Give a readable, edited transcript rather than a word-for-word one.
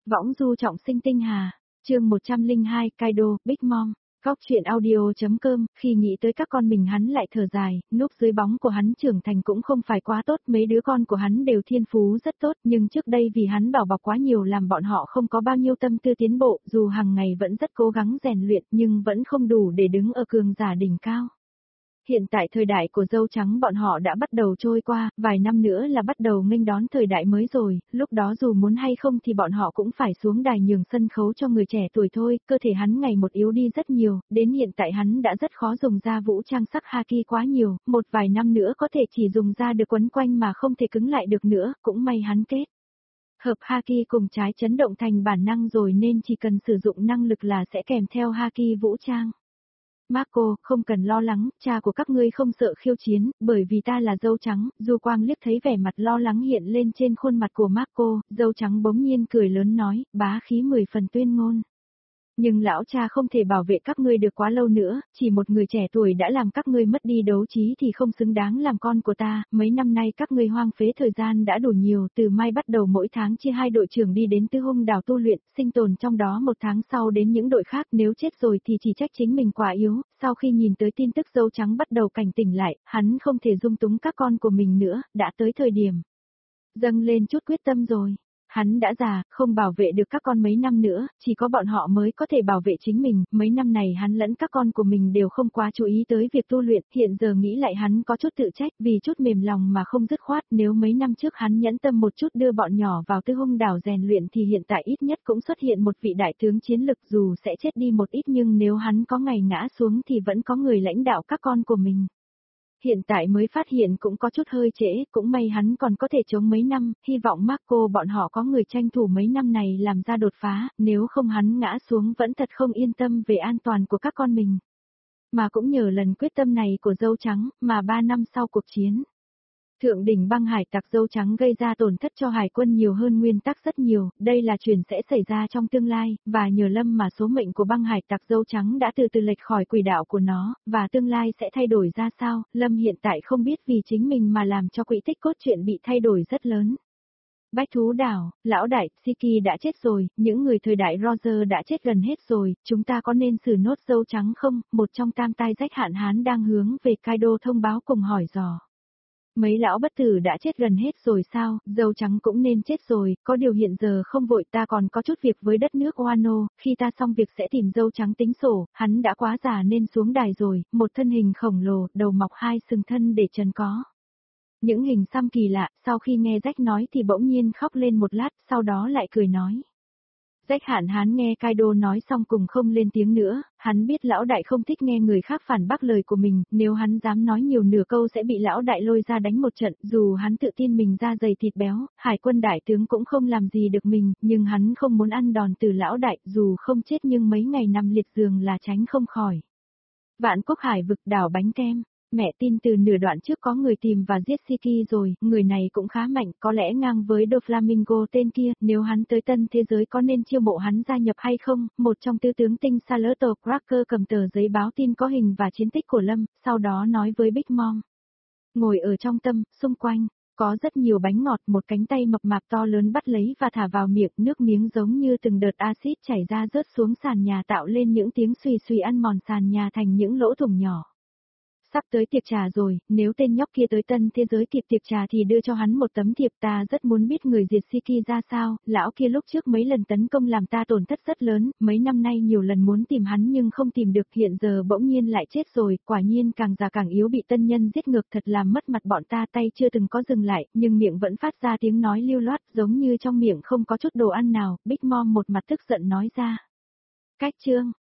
Võng du trọng sinh tinh hà, chương 102 Kaido, Big Mom. Góc chuyện audio.com, khi nghĩ tới các con mình hắn lại thở dài, núp dưới bóng của hắn trưởng thành cũng không phải quá tốt, mấy đứa con của hắn đều thiên phú rất tốt, nhưng trước đây vì hắn bảo bọc quá nhiều làm bọn họ không có bao nhiêu tâm tư tiến bộ, dù hàng ngày vẫn rất cố gắng rèn luyện nhưng vẫn không đủ để đứng ở cường giả đỉnh cao. Hiện tại thời đại của dâu trắng bọn họ đã bắt đầu trôi qua, vài năm nữa là bắt đầu nghênh đón thời đại mới rồi, lúc đó dù muốn hay không thì bọn họ cũng phải xuống đài nhường sân khấu cho người trẻ tuổi thôi, cơ thể hắn ngày một yếu đi rất nhiều, đến hiện tại hắn đã rất khó dùng ra vũ trang sắc haki quá nhiều, một vài năm nữa có thể chỉ dùng ra được quấn quanh mà không thể cứng lại được nữa, cũng may hắn kết hợp haki cùng trái chấn động thành bản năng rồi nên chỉ cần sử dụng năng lực là sẽ kèm theo haki vũ trang. Marco, không cần lo lắng, cha của các ngươi không sợ khiêu chiến, bởi vì ta là dâu trắng. Du Quang liếc thấy vẻ mặt lo lắng hiện lên trên khuôn mặt của Marco, dâu trắng bỗng nhiên cười lớn nói, bá khí 10 phần tuyên ngôn. Nhưng lão cha không thể bảo vệ các ngươi được quá lâu nữa, chỉ một người trẻ tuổi đã làm các ngươi mất đi đấu trí thì không xứng đáng làm con của ta, mấy năm nay các ngươi hoang phế thời gian đã đủ nhiều, từ mai bắt đầu mỗi tháng chia 2 đội trưởng đi đến Tư Hung đảo tu luyện, sinh tồn trong đó 1 tháng sau đến những đội khác, nếu chết rồi thì chỉ trách chính mình quá yếu. Sau khi nhìn tới tin tức dâu trắng bắt đầu cảnh tỉnh lại, hắn không thể dung túng các con của mình nữa, đã tới thời điểm dâng lên chút quyết tâm rồi. Hắn đã già, không bảo vệ được các con mấy năm nữa, chỉ có bọn họ mới có thể bảo vệ chính mình, mấy năm này hắn lẫn các con của mình đều không quá chú ý tới việc tu luyện, hiện giờ nghĩ lại hắn có chút tự trách vì chút mềm lòng mà không dứt khoát, nếu mấy năm trước hắn nhẫn tâm một chút đưa bọn nhỏ vào Tư Hung đảo rèn luyện thì hiện tại ít nhất cũng xuất hiện một vị đại tướng chiến lực dù sẽ chết đi một ít nhưng nếu hắn có ngày ngã xuống thì vẫn có người lãnh đạo các con của mình. Hiện tại mới phát hiện cũng có chút hơi trễ, cũng may hắn còn có thể chống mấy năm, hy vọng Marco bọn họ có người tranh thủ mấy năm này làm ra đột phá, nếu không hắn ngã xuống vẫn thật không yên tâm về an toàn của các con mình. Mà cũng nhờ lần quyết tâm này của dâu trắng, mà 3 năm sau cuộc chiến, thượng đỉnh băng hải tặc dâu trắng gây ra tổn thất cho hải quân nhiều hơn nguyên tắc rất nhiều, đây là chuyện sẽ xảy ra trong tương lai, và nhờ Lâm mà số mệnh của băng hải tặc dâu trắng đã từ từ lệch khỏi quỹ đạo của nó, và tương lai sẽ thay đổi ra sao, Lâm hiện tại không biết vì chính mình mà làm cho quỹ tích cốt truyện bị thay đổi rất lớn. Bách thú đảo, lão đại, Siki đã chết rồi, những người thời đại Roger đã chết gần hết rồi, chúng ta có nên xử nốt dâu trắng không? Một trong tam tai rách hạn hán đang hướng về Kaido thông báo cùng hỏi dò. Mấy lão bất tử đã chết gần hết rồi sao, dâu trắng cũng nên chết rồi, có điều hiện giờ không vội ta còn có chút việc với đất nước Wano, khi ta xong việc sẽ tìm dâu trắng tính sổ, hắn đã quá già nên xuống đài rồi, một thân hình khổng lồ, đầu mọc 2 sừng thân để trần có. Những hình xăm kỳ lạ, sau khi nghe Jack nói thì bỗng nhiên khóc lên một lát, sau đó lại cười nói. Jack hạn hán nghe Kaido nói xong cùng không lên tiếng nữa, hắn biết lão đại không thích nghe người khác phản bác lời của mình, nếu hắn dám nói nhiều nửa câu sẽ bị lão đại lôi ra đánh một trận, dù hắn tự tin mình da dày thịt béo, hải quân đại tướng cũng không làm gì được mình, nhưng hắn không muốn ăn đòn từ lão đại, dù không chết nhưng mấy ngày nằm liệt giường là tránh không khỏi. Vạn Quốc Hải vực đảo bánh kem. Mẹ tin từ nửa đoạn trước có người tìm và giết Siki rồi, người này cũng khá mạnh, có lẽ ngang với Doflamingo tên kia, nếu hắn tới tân thế giới có nên chiêu mộ hắn gia nhập hay không? Một trong tứ tướng tinh Salotto Cracker cầm tờ giấy báo tin có hình và chiến tích của Lâm, sau đó nói với Big Mom. Ngồi ở trong tâm, xung quanh, có rất nhiều bánh ngọt, một cánh tay mập mạp to lớn bắt lấy và thả vào miệng, nước miếng giống như từng đợt axit chảy ra rớt xuống sàn nhà tạo lên những tiếng xùy xùy ăn mòn sàn nhà thành những lỗ thủng nhỏ. Sắp tới tiệc trà rồi, nếu tên nhóc kia tới tân thế giới kịp tiệc trà thì đưa cho hắn một tấm thiệp, ta rất muốn biết người diệt Siki ra sao, lão kia lúc trước mấy lần tấn công làm ta tổn thất rất lớn, mấy năm nay nhiều lần muốn tìm hắn nhưng không tìm được, hiện giờ bỗng nhiên lại chết rồi, quả nhiên càng già càng yếu bị tân nhân giết ngược thật làm mất mặt bọn ta, tay chưa từng có dừng lại, nhưng miệng vẫn phát ra tiếng nói lưu loát giống như trong miệng không có chút đồ ăn nào, Big Mom một mặt tức giận nói ra. Cách chương